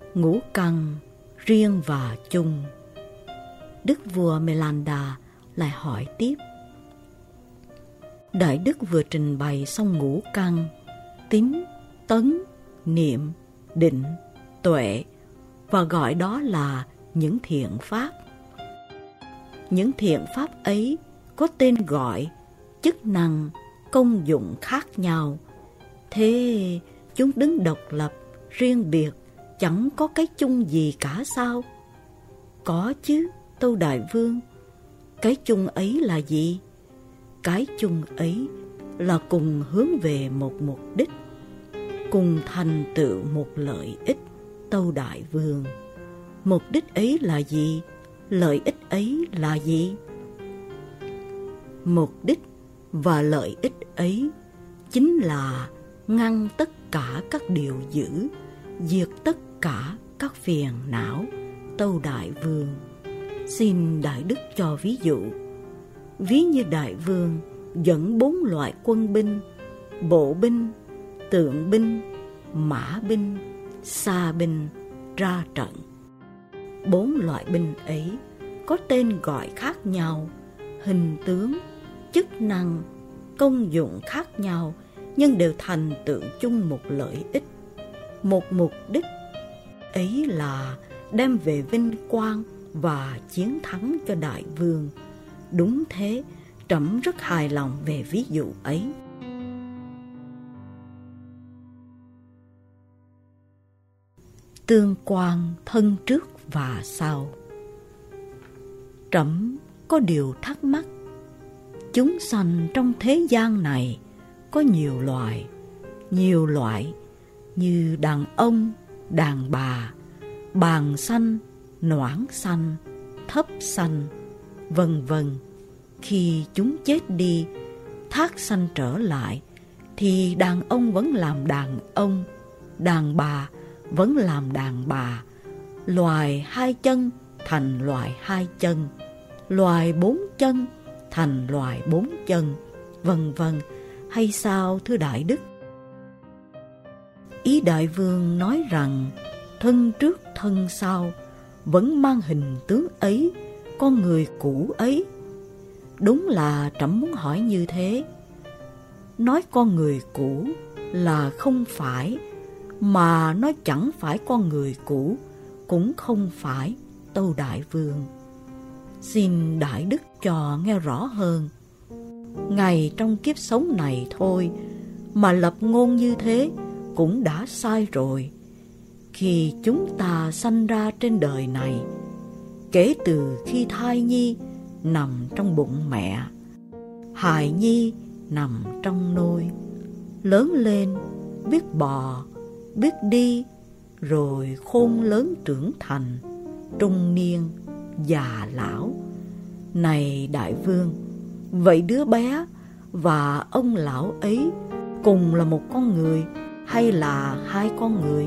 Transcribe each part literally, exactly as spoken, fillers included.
ngũ căn riêng và chung. Đức vua Melanda lại hỏi tiếp. Đại đức vừa trình bày xong ngũ căn, tín, tấn, niệm, định, tuệ, và gọi đó là những thiện pháp. Những thiện pháp ấy có tên gọi, chức năng, công dụng khác nhau. Thế chúng đứng độc lập, riêng biệt, chẳng có cái chung gì cả sao? Có chứ, tâu Đại Vương. Cái chung ấy là gì? Cái chung ấy là cùng hướng về một mục đích, cùng thành tựu một lợi ích, tâu Đại Vương. Mục đích ấy là gì? Lợi ích ấy là gì? Mục đích và lợi ích ấy chính là ngăn tất cả các điều dữ, diệt tất cả các phiền não, tâu Đại Vương. Xin Đại Đức cho ví dụ. Ví như Đại Vương dẫn bốn loại quân binh, bộ binh, tượng binh, mã binh, xa binh ra trận. Bốn loại binh ấy có tên gọi khác nhau, hình tướng, chức năng, công dụng khác nhau, nhưng đều thành tựu chung một lợi ích, một mục đích. Ấy là đem về vinh quang và chiến thắng cho Đại Vương. Đúng thế, trẫm rất hài lòng về ví dụ ấy. Tương quan thân trước và sau. Trẫm có điều thắc mắc. Chúng sanh trong thế gian này có nhiều loài, nhiều loại như đàn ông, đàn bà, bàn xanh, noãn xanh, thấp xanh, vân vân. Khi chúng chết đi, thác sanh trở lại, thì đàn ông vẫn làm đàn ông, đàn bà vẫn làm đàn bà, loài hai chân thành loài hai chân, loài bốn chân thành loài bốn chân, vân vân. Hay sao thưa Đại Đức? Ý Đại Vương nói rằng thân trước thân sau vẫn mang hình tướng ấy, con người cũ ấy. Đúng là trẫm muốn hỏi như thế. Nói con người cũ là không phải, mà nói chẳng phải con người cũ cũng không phải, tâu Đại Vương. Xin Đại Đức cho nghe rõ hơn. Ngày trong kiếp sống này thôi mà lập ngôn như thế cũng đã sai rồi. Khi chúng ta sanh ra trên đời này, kể từ khi thai nhi nằm trong bụng mẹ, hài nhi nằm trong nôi, lớn lên biết bò, biết đi, rồi khôn lớn trưởng thành, trung niên, già lão. Này Đại Vương, vậy đứa bé và ông lão ấy cùng là một con người hay là hai con người?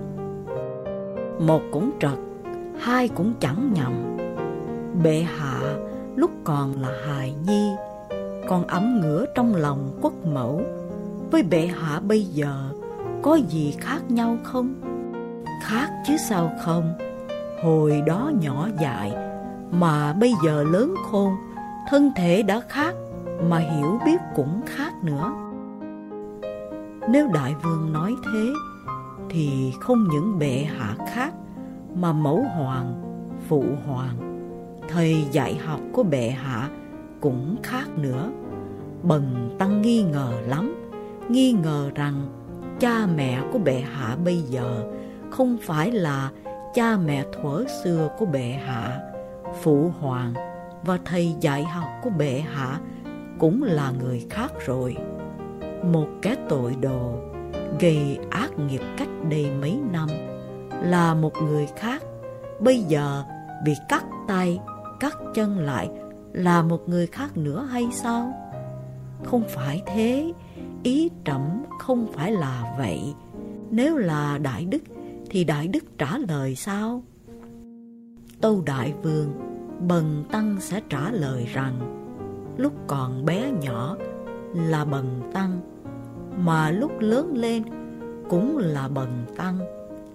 Một cũng trật, hai cũng chẳng nhầm. Bệ hạ lúc còn là hài nhi, còn ấm ngửa trong lòng quốc mẫu, với bệ hạ bây giờ có gì khác nhau không? Khác chứ sao không. Hồi đó nhỏ dại, mà bây giờ lớn khôn, thân thể đã khác, mà hiểu biết cũng khác nữa. Nếu Đại Vương nói thế, thì không những bệ hạ khác, mà mẫu hoàng, phụ hoàng, thầy dạy học của bệ hạ cũng khác nữa. Bần tăng nghi ngờ lắm, nghi ngờ rằng cha mẹ của bệ hạ bây giờ không phải là cha mẹ thuở xưa của bệ hạ. Phụ hoàng và thầy dạy học của bệ hạ cũng là người khác rồi. Một kẻ tội đồ gây ác nghiệp cách đây mấy năm là một người khác, bây giờ bị cắt tay, cắt chân lại là một người khác nữa hay sao? Không phải thế, ý trẫm không phải là vậy. Nếu là Đại Đức thì Đại Đức trả lời sao? Tâu Đại Vương, bần tăng sẽ trả lời rằng lúc còn bé nhỏ là bần tăng, mà lúc lớn lên cũng là bần tăng,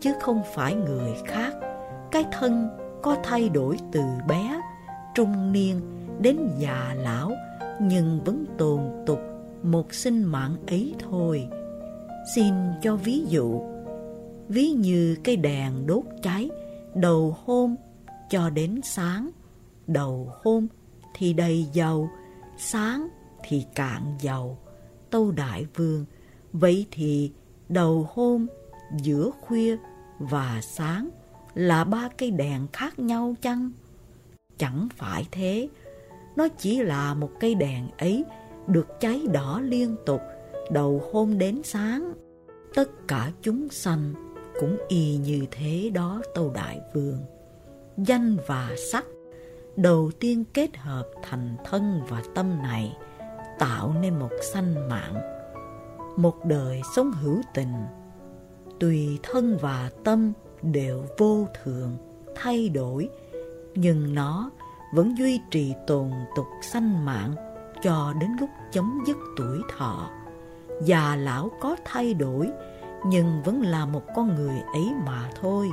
chứ không phải người khác. Cái thân có thay đổi từ bé, trung niên đến già lão, nhưng vẫn tồn tục một sinh mạng ấy thôi. Xin cho ví dụ, ví như cây đèn đốt cháy đầu hôm cho đến sáng. Đầu hôm thì đầy dầu, sáng thì cạn dầu. Tâu Đại Vương, vậy thì đầu hôm, giữa khuya và sáng là ba cây đèn khác nhau chăng? Chẳng phải thế, nó chỉ là một cây đèn ấy được cháy đỏ liên tục đầu hôm đến sáng. Tất cả chúng sanh cũng y như thế đó Tâu Đại Vương. Danh và sắc đầu tiên kết hợp thành thân và tâm này, tạo nên một sanh mạng, một đời sống hữu tình. Tùy thân và tâm đều vô thường, thay đổi, nhưng nó vẫn duy trì tồn tục sanh mạng cho đến lúc chấm dứt tuổi thọ. Già lão có thay đổi, nhưng vẫn là một con người ấy mà thôi.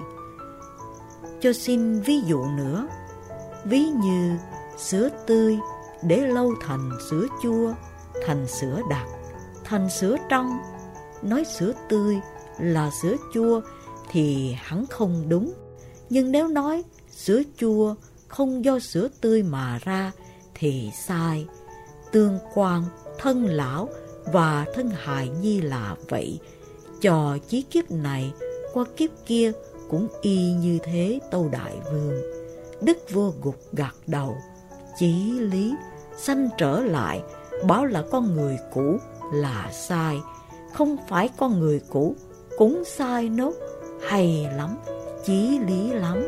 Cho xin ví dụ nữa, ví như sữa tươi để lâu thành sữa chua, thành sữa đặc, thành sữa trong. Nói sữa tươi là sữa chua thì hẳn không đúng, nhưng nếu nói sữa chua không do sữa tươi mà ra thì sai. Tương quan thân lão và thân hài nhi là vậy, cho chí kiếp này qua kiếp kia cũng y như thế Tâu Đại Vương. Đức vua gục gặt đầu, chí lý sanh trở lại, bảo là con người cũ là sai, không phải con người cũ cũng sai nốt. Hay lắm, chí lý lắm.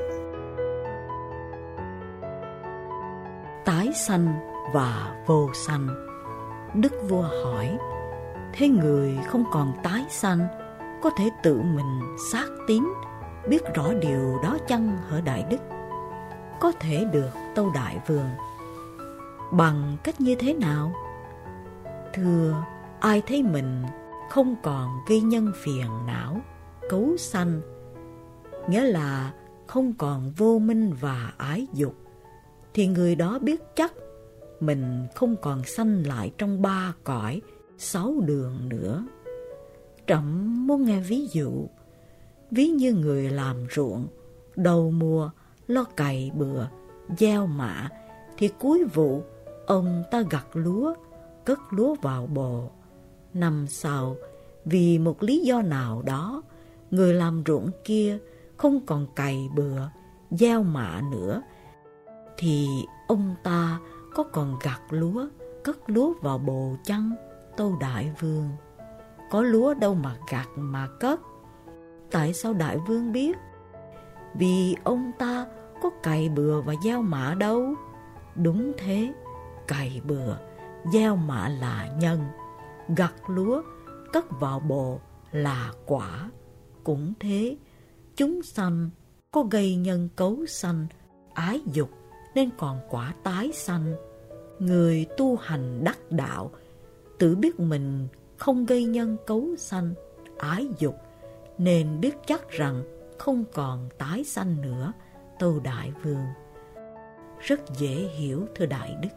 Tái sanh và vô sanh. Đức vua hỏi, thế người không còn tái sanh có thể tự mình xác tín, biết rõ điều đó chăng hở Đại Đức? Có thể được Tâu Đại Vương. Bằng cách như thế nào? Thưa, ai thấy mình không còn gây nhân phiền não, cấu sanh, nghĩa là không còn vô minh và ái dục, thì người đó biết chắc mình không còn sanh lại trong ba cõi, sáu đường nữa. Trẫm muốn nghe ví dụ, ví như người làm ruộng, đầu mùa lo cày bừa, gieo mạ, thì cuối vụ ông ta gặt lúa, cất lúa vào bồ. Năm sau, vì một lý do nào đó, người làm ruộng kia không còn cày bừa, gieo mạ nữa, thì ông ta có còn gặt lúa, cất lúa vào bồ chăng, Tâu Đại Vương? Có lúa đâu mà gặt mà cất. Tại sao Đại Vương biết? Vì ông ta có cày bừa và gieo mạ đâu. Đúng thế, cày bừa, gieo mạ là nhân, gặt lúa, cất vào bồ là quả. Cũng thế, chúng sanh có gây nhân cấu sanh, ái dục nên còn quả tái sanh. Người tu hành đắc đạo tự biết mình không gây nhân cấu sanh, ái dục, nên biết chắc rằng không còn tái sanh nữa, Tâu Đại Vương. Rất dễ hiểu thưa Đại Đức.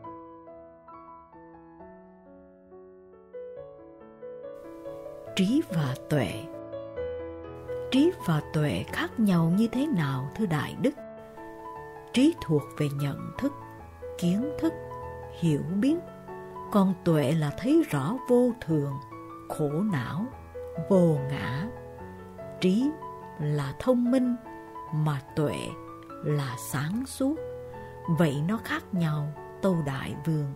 Trí và tuệ. Trí và tuệ khác nhau như thế nào thưa Đại Đức? Trí thuộc về nhận thức, kiến thức, hiểu biết, còn tuệ là thấy rõ vô thường, khổ não, vô ngã. Trí là thông minh, mà tuệ là sáng suốt. Vậy nó khác nhau, Tâu Đại Vương.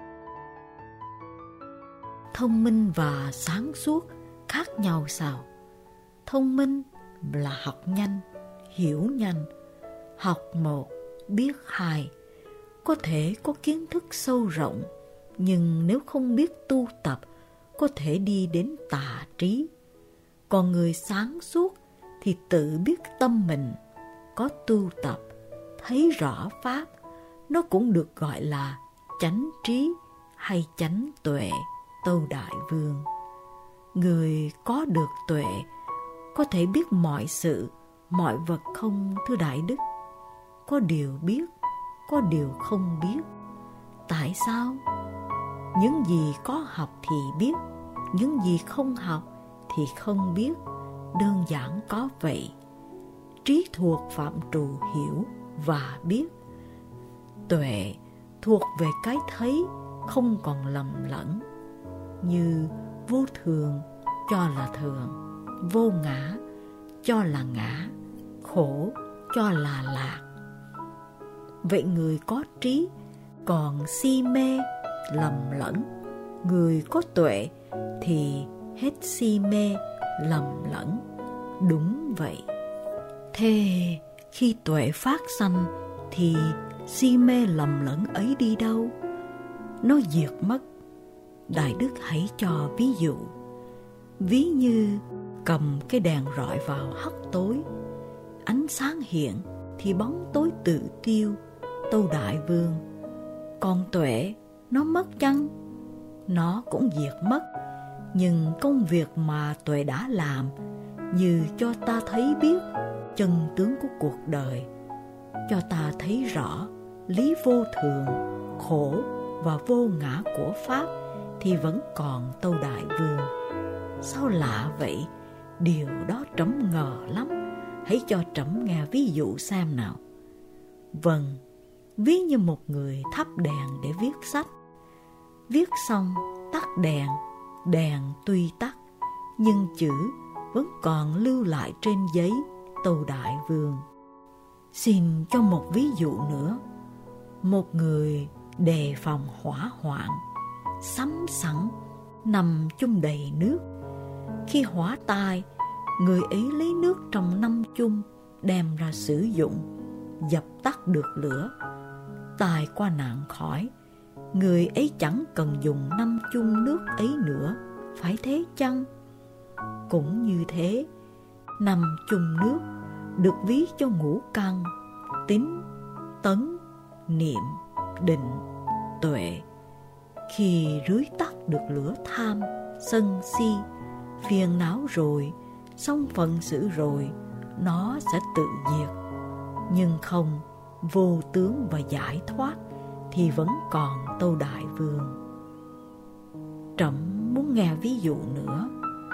Thông minh và sáng suốt khác nhau sao? Thông minh là học nhanh, hiểu nhanh, học một, biết hai, có thể có kiến thức sâu rộng, nhưng nếu không biết tu tập, có thể đi đến tà trí. Còn người sáng suốt thì tự biết tâm mình, có tu tập, thấy rõ pháp, nó cũng được gọi là chánh trí hay chánh tuệ, Tâu Đại Vương. Người có được tuệ có thể biết mọi sự, mọi vật không, thưa Đại Đức? Có điều biết, có điều không biết. Tại sao? Những gì có học thì biết, những gì không học thì không biết. Đơn giản có vậy. Trí thuộc phạm trù hiểu và biết. Tuệ thuộc về cái thấy, không còn lầm lẫn. Như vô thường cho là thường, vô ngã cho là ngã, khổ cho là lạc. Vậy người có trí còn si mê, lầm lẫn. Người có tuệ thì hết si mê, lầm lẫn. Đúng vậy. Thế khi tuệ phát sanh thì si mê lầm lẫn ấy đi đâu? Nó diệt mất. Đại Đức hãy cho ví dụ. Ví như cầm cái đèn rọi vào hắt tối, ánh sáng hiện thì bóng tối tự tiêu, Tâu Đại Vương. Còn tuệ nó mất chăng? Nó cũng diệt mất. Nhưng công việc mà tuệ đã làm, như cho ta thấy biết chân tướng của cuộc đời, cho ta thấy rõ lý vô thường, khổ và vô ngã của Pháp, thì vẫn còn, Tâu Đại Vương. Sao lạ vậy? Điều đó trẫm ngờ lắm. Hãy cho trẫm nghe ví dụ xem nào. Vâng, ví như một người thắp đèn để viết sách. Viết xong tắt đèn, đèn tuy tắt nhưng chữ vẫn còn lưu lại trên giấy, Tâu Đại Vương. Xin cho một ví dụ nữa. Một người đề phòng hỏa hoạn, sắm sẵn nằm chung đầy nước. Khi hỏa tai, người ấy lấy nước trong năm chung đem ra sử dụng, dập tắt được lửa. Tai qua nạn khỏi, người ấy chẳng cần dùng năm chung nước ấy nữa, phải thế chăng? Cũng như thế, năm chung nước được ví cho ngũ căn: tín, tấn, niệm, định, tuệ. Khi rưới tắt được lửa tham, sân si, phiền não rồi, xong phận sự rồi, nó sẽ tự diệt. Nhưng không, vô tướng và giải thoát thì vẫn còn, Tâu Đại Vương. Trẫm muốn nghe ví dụ nữa.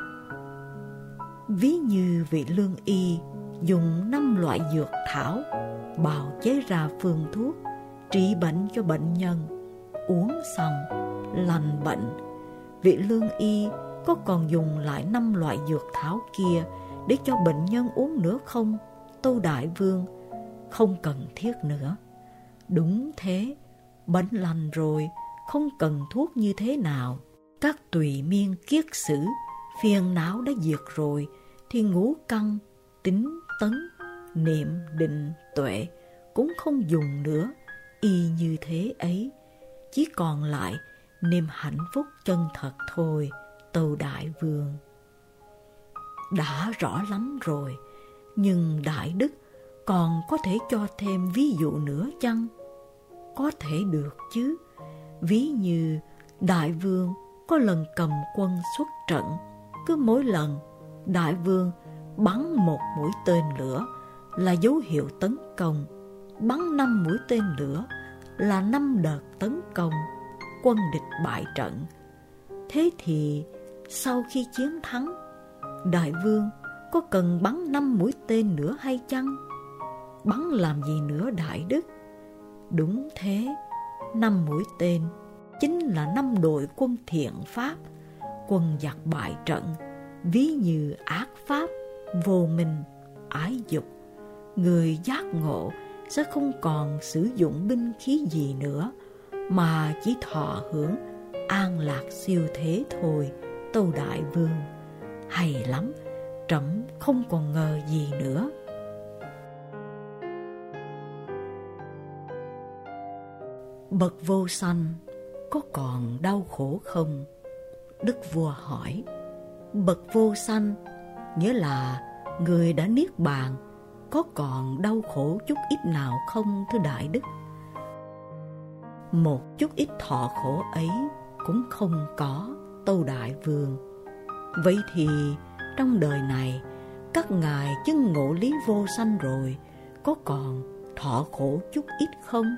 Ví như vị lương y dùng năm loại dược thảo bào chế ra phương thuốc trị bệnh cho bệnh nhân. Uống xong lành bệnh, vị lương y có còn dùng lại năm loại dược thảo kia để cho bệnh nhân uống nữa không, Tâu Đại Vương? Không cần thiết nữa. Đúng thế, bệnh lành rồi, không cần thuốc như thế nào. Các tùy miên kiết sử, phiền não đã diệt rồi, thì ngũ căn, tín, tấn, niệm, định, tuệ cũng không dùng nữa. Y như thế ấy, chỉ còn lại niềm hạnh phúc chân thật thôi, Tâu Đại Vương. Đã rõ lắm rồi, nhưng Đại Đức còn có thể cho thêm ví dụ nữa chăng? Có thể được chứ. Ví như Đại Vương có lần cầm quân xuất trận, cứ mỗi lần Đại Vương bắn một mũi tên lửa là dấu hiệu tấn công, bắn năm mũi tên lửa là năm đợt tấn công, quân địch bại trận. Thế thì sau khi chiến thắng, Đại Vương có cần bắn năm mũi tên nữa hay chăng? Bắn làm gì nữa, Đại Đức? Đúng thế, năm mũi tên chính là năm đội quân thiện pháp, quân giặc bại trận. Ví như ác pháp, vô minh, ái dục, người giác ngộ sẽ không còn sử dụng binh khí gì nữa, mà chỉ thọ hưởng an lạc siêu thế thôi, Tâu Đại Vương. Hay lắm, trẫm không còn ngờ gì nữa. Bậc vô sanh có còn đau khổ không? Đức vua hỏi. Bậc vô sanh nghĩa là người đã niết bàn, có còn đau khổ chút ít nào không, thưa Đại Đức? Một chút ít thọ khổ ấy cũng không có, Tâu Đại Vương. Vậy thì trong đời này Các ngài chứng ngộ lý vô sanh rồi, có còn thọ khổ chút ít không?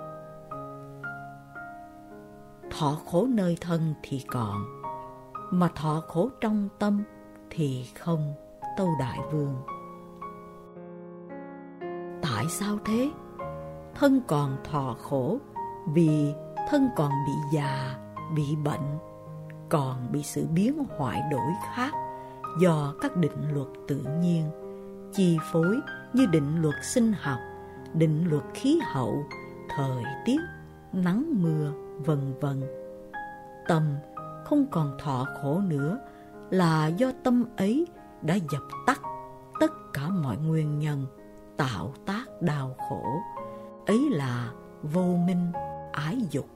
Thọ khổ nơi thân thì còn, mà thọ khổ trong tâm thì không, Tâu Đại Vương. Tại sao thế? Thân còn thọ khổ vì thân còn bị già, bị bệnh, còn bị sự biến hoại đổi khác do các định luật tự nhiên chi phối, như định luật sinh học, định luật khí hậu, thời tiết, nắng mưa, vân vân. Tâm không còn thọ khổ nữa là do tâm ấy đã dập tắt tất cả mọi nguyên nhân tạo tác đau khổ, ấy là vô minh, ái dục.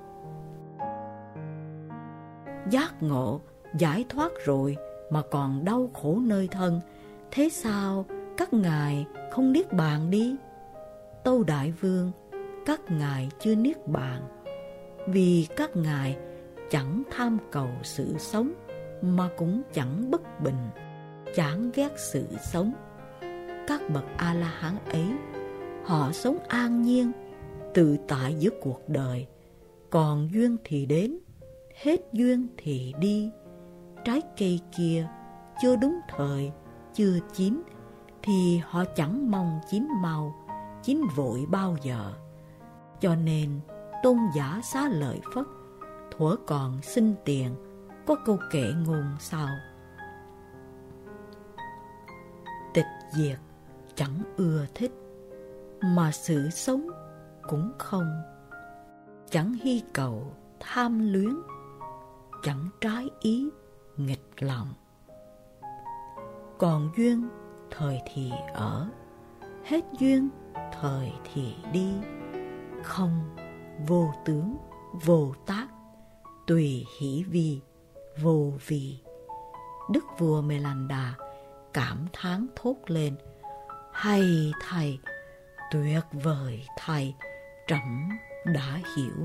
Giác ngộ, giải thoát rồi mà còn đau khổ nơi thân, thế sao các ngài không niết bàn đi? Tâu Đại Vương, các ngài chưa niết bàn vì các ngài chẳng tham cầu sự sống, mà cũng chẳng bất bình, chán ghét sự sống. Các bậc A-la-hán ấy, họ sống an nhiên, tự tại giữa cuộc đời, còn duyên thì đến, hết duyên thì đi. Trái cây kia chưa đúng thời, chưa chín, thì họ chẳng mong chín mau, chín vội bao giờ. Cho nên tôn giả Xá Lợi Phất thuở còn sinh tiền có câu kệ ngôn sau: tịch diệt chẳng ưa thích, mà sự sống cũng không. Chẳng hy cầu tham luyến, chẳng trái ý nghịch lòng. Còn duyên thời thì ở, hết duyên thời thì đi. Không vô tướng, vô tác, tùy hỷ vi, vô vi. Đức vua Mê-lan-đa cảm thán thốt lên: hay thầy, tuyệt vời thầy, trẫm đã hiểu.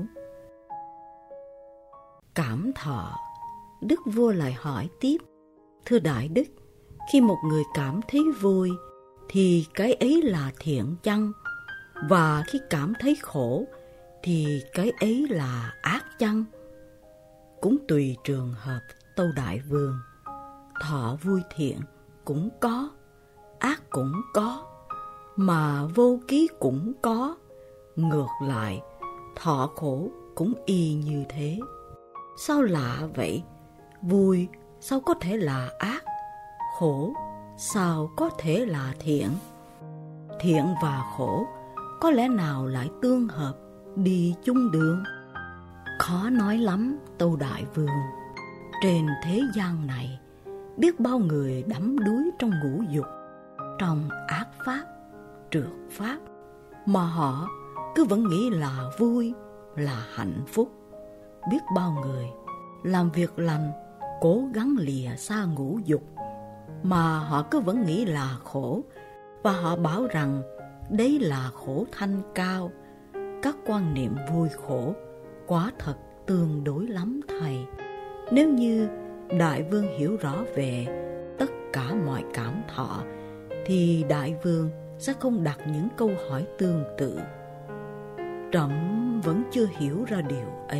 Cảm thọ, đức vua lại hỏi tiếp: thưa đại đức, khi một người cảm thấy vui thì cái ấy là thiện chăng? Và khi cảm thấy khổ thì cái ấy là ác chăng? Cũng tùy trường hợp, Tâu Đại Vương. Thọ vui thiện cũng có, ác cũng có, mà vô ký cũng có. Ngược lại, thọ khổ cũng y như thế. Sao lạ vậy? Vui sao có thể là ác? Khổ sao có thể là thiện? Thiện và khổ có lẽ nào lại tương hợp, đi chung đường? Khó nói lắm, Tâu Đại Vương. Trên thế gian này, biết bao người đắm đuối trong ngũ dục, trong ác pháp, trượt pháp, mà họ cứ vẫn nghĩ là vui, là hạnh phúc. Biết bao người làm việc lành, cố gắng lìa xa ngũ dục, mà họ cứ vẫn nghĩ là khổ, và họ bảo rằng đấy là khổ thanh cao. Các quan niệm vui khổ quả thật tương đối lắm thầy. Nếu như Đại Vương hiểu rõ về tất cả mọi cảm thọ, thì Đại Vương sẽ không đặt những câu hỏi tương tự. Trẫm vẫn chưa hiểu ra điều ấy.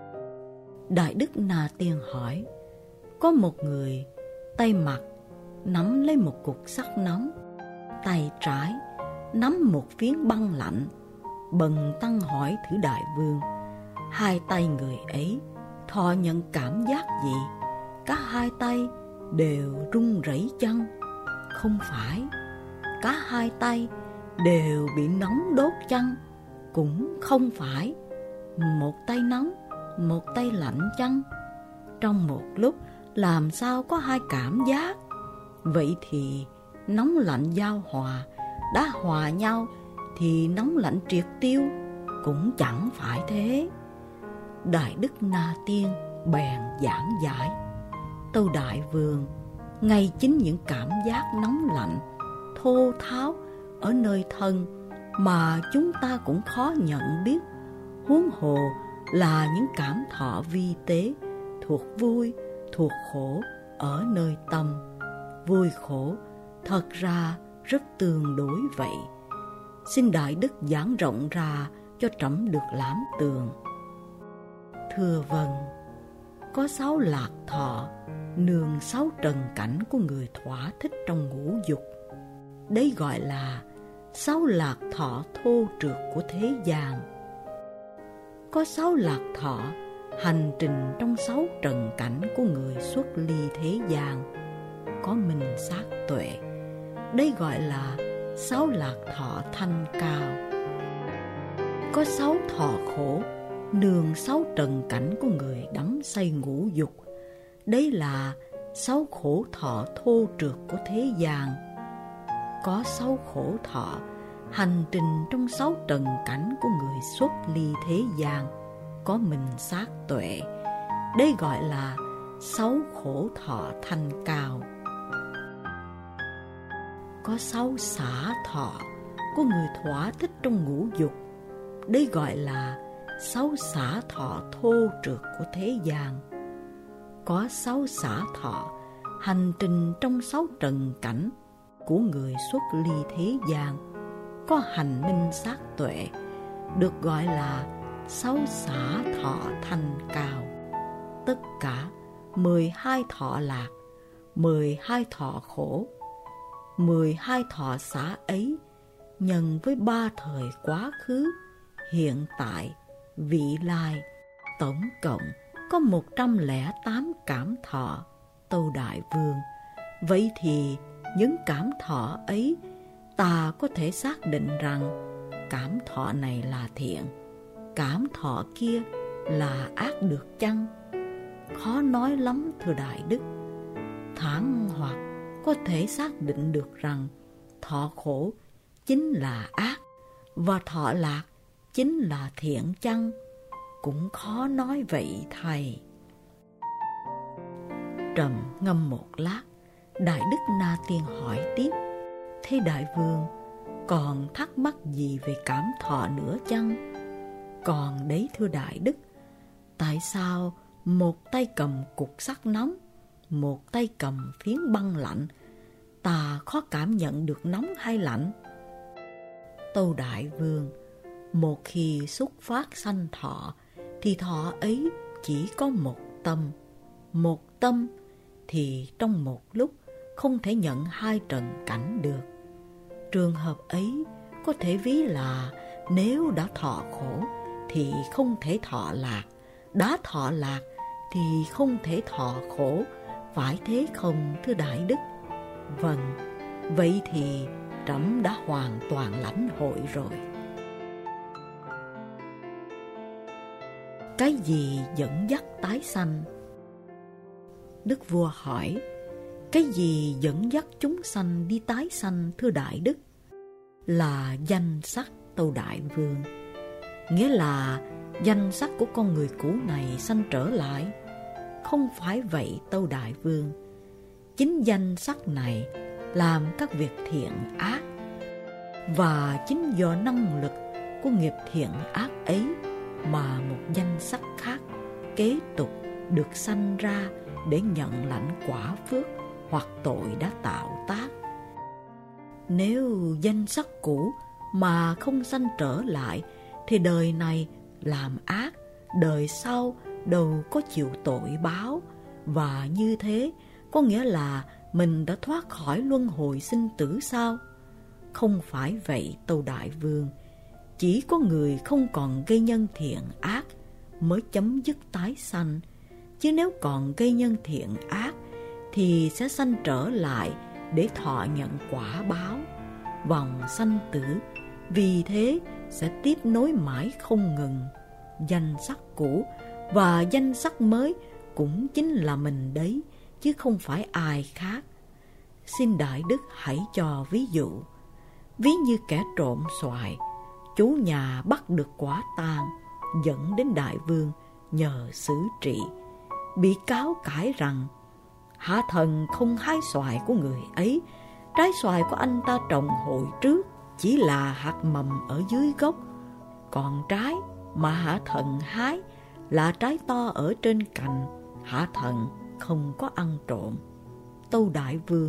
Đại Đức Na Tiên hỏi: có một người tay mặt nắm lấy một cục sắt nóng, tay trái nắm một phiến băng lạnh. Bần tăng hỏi thử Đại Vương, hai tay người ấy thọ nhận cảm giác gì? Cả hai tay đều run rẩy chăng? Không phải. Cả hai tay đều bị nóng đốt chăng? Cũng không phải. Một tay nóng, một tay lạnh chăng? Trong một lúc làm sao có hai cảm giác? Vậy thì nóng lạnh giao hòa, đã hòa nhau thì nóng lạnh triệt tiêu? Cũng chẳng phải thế. Đại Đức Na Tiên bèn giảng giải: Tâu Đại Vương, ngay chính những cảm giác nóng lạnh, thô tháo ở nơi thân mà chúng ta cũng khó nhận biết, huống hồ là những cảm thọ vi tế thuộc vui, thuộc khổ ở nơi tâm. Vui khổ Thật ra rất tương đối vậy. Xin Đại Đức giảng rộng ra cho trẫm được lãm tường. Thưa vâng, có sáu lạc thọ nương sáu trần cảnh của người thỏa thích trong ngũ dục. Đấy gọi là sáu lạc thọ thô trượt của thế gian. Có sáu lạc thọ hành trình trong sáu trần cảnh của người xuất ly thế gian, có minh sát tuệ. Đây gọi là sáu lạc thọ thanh cao. Có sáu thọ khổ nương sáu trần cảnh của người đắm say ngũ dục. Đấy là sáu khổ thọ thô trượt của thế gian. Có sáu khổ thọ hành trình trong sáu trần cảnh của người xuất ly thế gian, có minh sát tuệ. Đây gọi là sáu khổ thọ thanh cao. Có sáu xả thọ của người thỏa thích trong ngũ dục. Đây gọi là sáu xả thọ thô trượt của thế gian. Có sáu xả thọ hành trình trong sáu trần cảnh của người xuất ly thế gian, có hành minh sát tuệ, được gọi là sáu xả thọ thanh cao. Tất cả mười hai thọ lạc, mười hai thọ khổ, mười hai thọ xả ấy nhân với ba thời quá khứ, hiện tại, vị lai, tổng cộng có một trăm lẻ tám cảm thọ. Tâu Đại Vương, vậy thì những cảm thọ ấy ta có thể xác định rằng cảm thọ này là thiện, cảm thọ kia là ác được chăng? Khó nói lắm thưa Đại Đức. Thẳng hoặc có thể xác định được rằng thọ khổ chính là ác và thọ lạc chính là thiện chăng? Cũng khó nói vậy thầy. Trầm ngâm một lát, Đại Đức Na Tiên hỏi tiếp: thế Đại Vương còn thắc mắc gì về cảm thọ nữa chăng? Còn đấy thưa Đại Đức, tại sao một tay cầm cục sắt nóng, một tay cầm phiến băng lạnh, ta khó cảm nhận được nóng hay lạnh? Tâu Đại Vương, một khi xuất phát sanh thọ thì thọ ấy chỉ có một tâm. Một tâm thì trong một lúc không thể nhận hai trần cảnh được. Trường hợp ấy có thể ví là nếu đã thọ khổ thì không thể thọ lạc, đã thọ lạc thì không thể thọ khổ, phải thế không thưa Đại Đức? Vâng, vậy thì trẫm đã hoàn toàn lãnh hội rồi. Cái gì dẫn dắt tái sanh? Đức vua hỏi: cái gì dẫn dắt chúng sanh đi tái sanh thưa Đại Đức? Là danh sắc Tâu Đại Vương. Nghĩa là danh sắc của con người cũ này sanh trở lại. Không phải vậy Tâu Đại Vương. Chính danh sắc này làm các việc thiện ác, và chính do năng lực của nghiệp thiện ác ấy mà một danh sắc khác kế tục được sanh ra để nhận lãnh quả phước hoặc tội đã tạo tác. Nếu danh sắc cũ mà không sanh trở lại thì đời này làm ác, đời sau đâu có chịu tội báo, và như thế có nghĩa là mình đã thoát khỏi luân hồi sinh tử sao? Không phải vậy Tâu Đại Vương. Chỉ có người không còn gây nhân thiện ác mới chấm dứt tái sanh, chứ nếu còn gây nhân thiện ác thì sẽ sanh trở lại để thọ nhận quả báo. Vòng sanh tử vì thế sẽ tiếp nối mãi không ngừng. Danh sắc cũ và danh sắc mới cũng chính là mình đấy, chứ không phải ai khác. Xin Đại Đức hãy cho ví dụ. Ví như kẻ trộm xoài, chủ nhà bắt được quả tang, dẫn đến Đại Vương nhờ xử trị. Bị cáo cãi rằng: hạ thần không hái xoài của người ấy, trái xoài của anh ta trồng hồi trước chỉ là hạt mầm ở dưới gốc, còn trái mà hạ thần hái là trái to ở trên cành, hạ thần không có ăn trộm. Tâu Đại Vương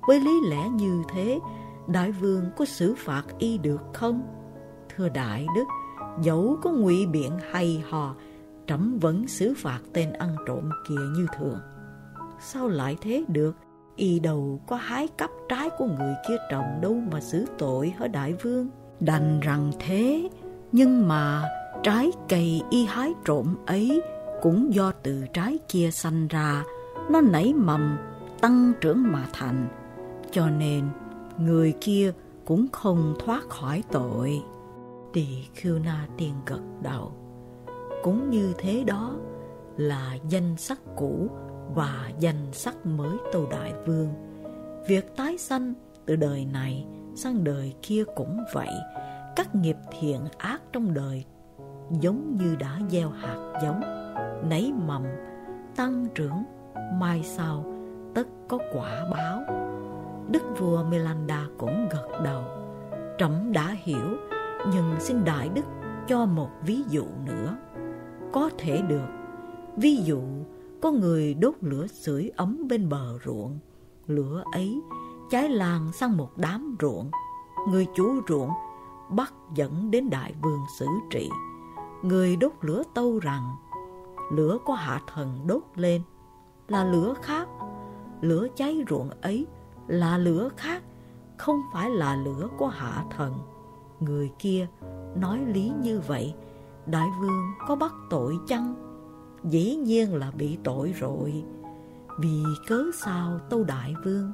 với lý lẽ như thế, đại vương có xử phạt y được không? Thưa đại đức, dẫu có ngụy biện hay hò, trẫm vẫn xử phạt tên ăn trộm kia như thường. Sao lại thế được? Y đâu có hái cắp trái của người kia trồng đâu mà xử tội hả đại vương? Đành rằng thế, nhưng mà trái cây y hái trộm ấy cũng do từ trái kia sanh ra, nó nảy mầm, tăng trưởng mà thành, cho nên người kia cũng không thoát khỏi tội. Tỳ Khưu Na Tiên gật đầu. Cũng như thế đó là danh sắc cũ và danh sắc mới tâu đại vương. Việc tái sanh từ đời này sang đời kia cũng vậy. Các nghiệp thiện ác trong đời giống như đã gieo hạt giống, nảy mầm, tăng trưởng, mai sau tất có quả báo. Đức vua Melanda cũng gật đầu. Trẫm đã hiểu, nhưng xin đại đức cho một ví dụ nữa. Có thể được. Ví dụ có người đốt lửa sưởi ấm bên bờ ruộng. Lửa ấy cháy lan sang một đám ruộng. Người chủ ruộng bắt dẫn đến đại vương xử trị. Người đốt lửa tâu rằng lửa có hạ thần đốt lên là lửa khác, lửa cháy ruộng ấy là lửa khác, không phải là lửa của hạ thần. Người kia nói lý như vậy, đại vương có bắt tội chăng? Dĩ nhiên là bị tội rồi. Vì cớ sao tâu đại vương?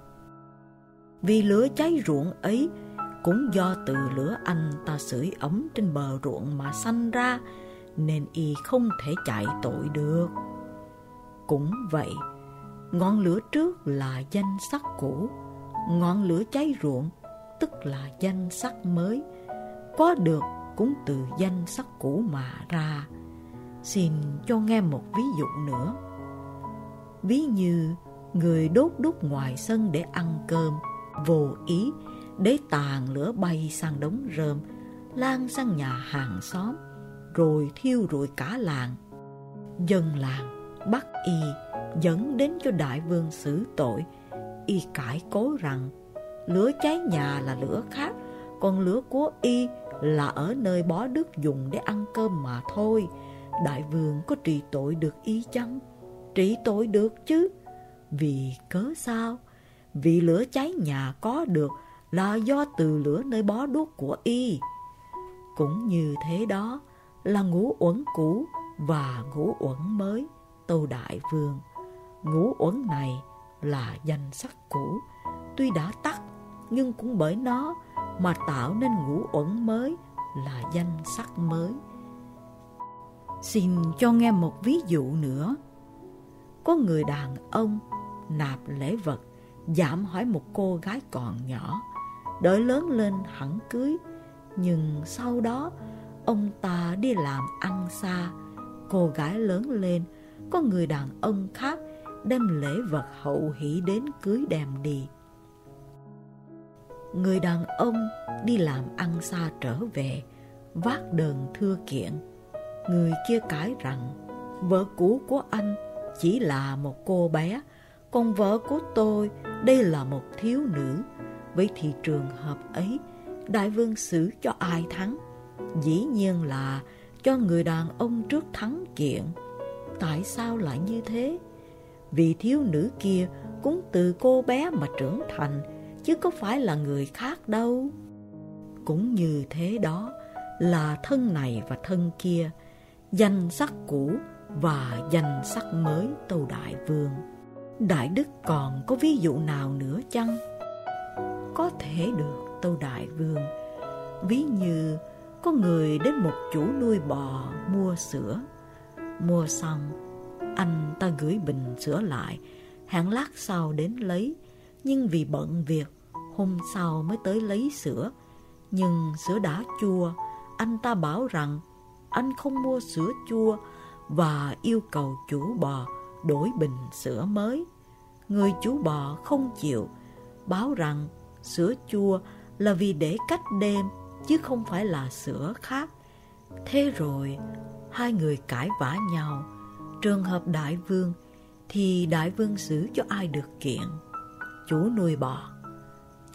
Vì lửa cháy ruộng ấy cũng do từ lửa anh ta sưởi ấm trên bờ ruộng mà sanh ra, nên y không thể chạy tội được. Cũng vậy, ngọn lửa trước là danh sắc cũ, ngọn lửa cháy ruộng tức là danh sắc mới, có được cũng từ danh sắc cũ mà ra. Xin cho nghe một ví dụ nữa. Ví như người đốt đuốc ngoài sân để ăn cơm, vô ý để tàn lửa bay sang đống rơm, lan sang nhà hàng xóm, rồi thiêu rụi cả làng. Dân làng bắt y dẫn đến cho đại vương xử tội. Y cãi cố rằng lửa cháy nhà là lửa khác, còn lửa của y là ở nơi bó đuốc dùng để ăn cơm mà thôi. Đại vương có trị tội được y chăng? Trị tội được chứ. Vì cớ sao? Vì lửa cháy nhà có được là do từ lửa nơi bó đuốc của y. Cũng như thế đó là ngũ uẩn cũ và ngũ uẩn mới tâu đại vương. Ngũ uẩn này là danh sắc cũ, tuy đã tắt nhưng cũng bởi nó mà tạo nên ngũ uẩn mới là danh sắc mới. Xin cho nghe một ví dụ nữa. Có người đàn ông nạp lễ vật, dạm hỏi một cô gái còn nhỏ, đợi lớn lên hẳn cưới. Nhưng sau đó ông ta đi làm ăn xa, cô gái lớn lên, có người đàn ông khác đem lễ vật hậu hỷ đến cưới đem đi. Người đàn ông đi làm ăn xa trở về, vác đơn thưa kiện. Người kia cãi rằng vợ cũ của anh chỉ là một cô bé, còn vợ của tôi đây là một thiếu nữ. Vậy thì trường hợp ấy, đại vương xử cho ai thắng? Dĩ nhiên là cho người đàn ông trước thắng kiện. Tại sao lại như thế? Vì thiếu nữ kia cũng từ cô bé mà trưởng thành, chứ có phải là người khác đâu. Cũng như thế đó là thân này và thân kia, danh sắc cũ và danh sắc mới tâu đại vương. Đại đức còn có ví dụ nào nữa chăng? Có thể được tâu đại vương. Ví như có người đến một chủ nuôi bò mua sữa. Mua xong, anh ta gửi bình sữa lại, hẹn lát sau đến lấy. Nhưng vì bận việc, hôm sau mới tới lấy sữa. Nhưng sữa đã chua, anh ta bảo rằng anh không mua sữa chua và yêu cầu chủ bò đổi bình sữa mới. Người chủ bò không chịu, báo rằng sữa chua là vì để cách đêm chứ không phải là sữa khác. Thế rồi hai người cãi vã nhau. Trường hợp đại vương thì đại vương xử cho ai được kiện? Chủ nuôi bò.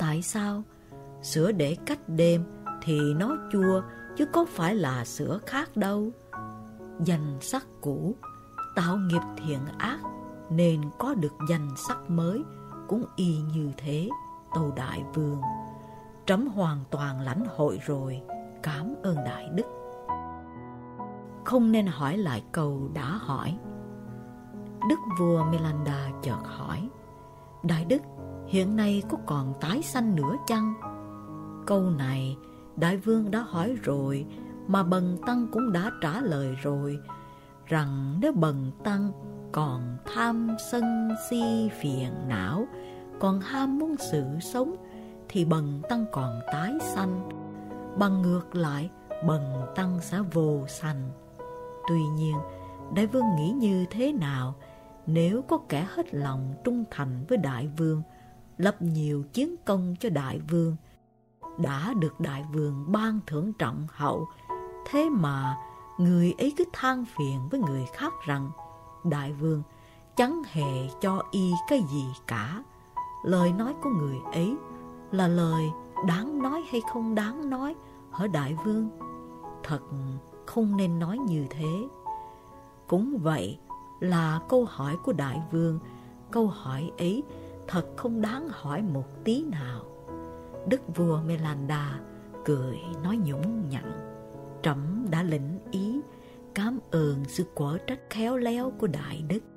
tại sao? Sữa để cách đêm thì nó chua, chứ có phải là sữa khác đâu. Danh sắc cũ tạo nghiệp thiện ác, nên có được danh sắc mới, cũng y như thế, tâu đại vương. Trẫm hoàn toàn lãnh hội rồi, cảm ơn đại đức. Không nên hỏi lại câu đã hỏi. Đức vua Melanda chợt hỏi: Đại đức, hiện nay có còn tái sanh nữa chăng? Câu này đại vương đã hỏi rồi, mà bần tăng cũng đã trả lời rồi, rằng nếu bần tăng còn tham sân si phiền não, còn ham muốn sự sống, thì bần tăng còn tái sanh. Bằng ngược lại, bần tăng sẽ vô sanh. Tuy nhiên, đại vương nghĩ như thế nào nếu có kẻ hết lòng trung thành với đại vương, lập nhiều chiến công cho đại vương, đã được đại vương ban thưởng trọng hậu, thế mà người ấy cứ than phiền với người khác rằng đại vương chẳng hề cho y cái gì cả? Lời nói của người ấy là lời đáng nói hay không đáng nói hả đại vương? Thật không nên nói như thế. Cũng vậy là câu hỏi của đại vương, câu hỏi ấy thật không đáng hỏi một tí nào. Đức vua Melanda cười nói nhũng nhặn: Trẫm đã lĩnh ý, cảm ơn sự quở trách khéo léo của đại đức.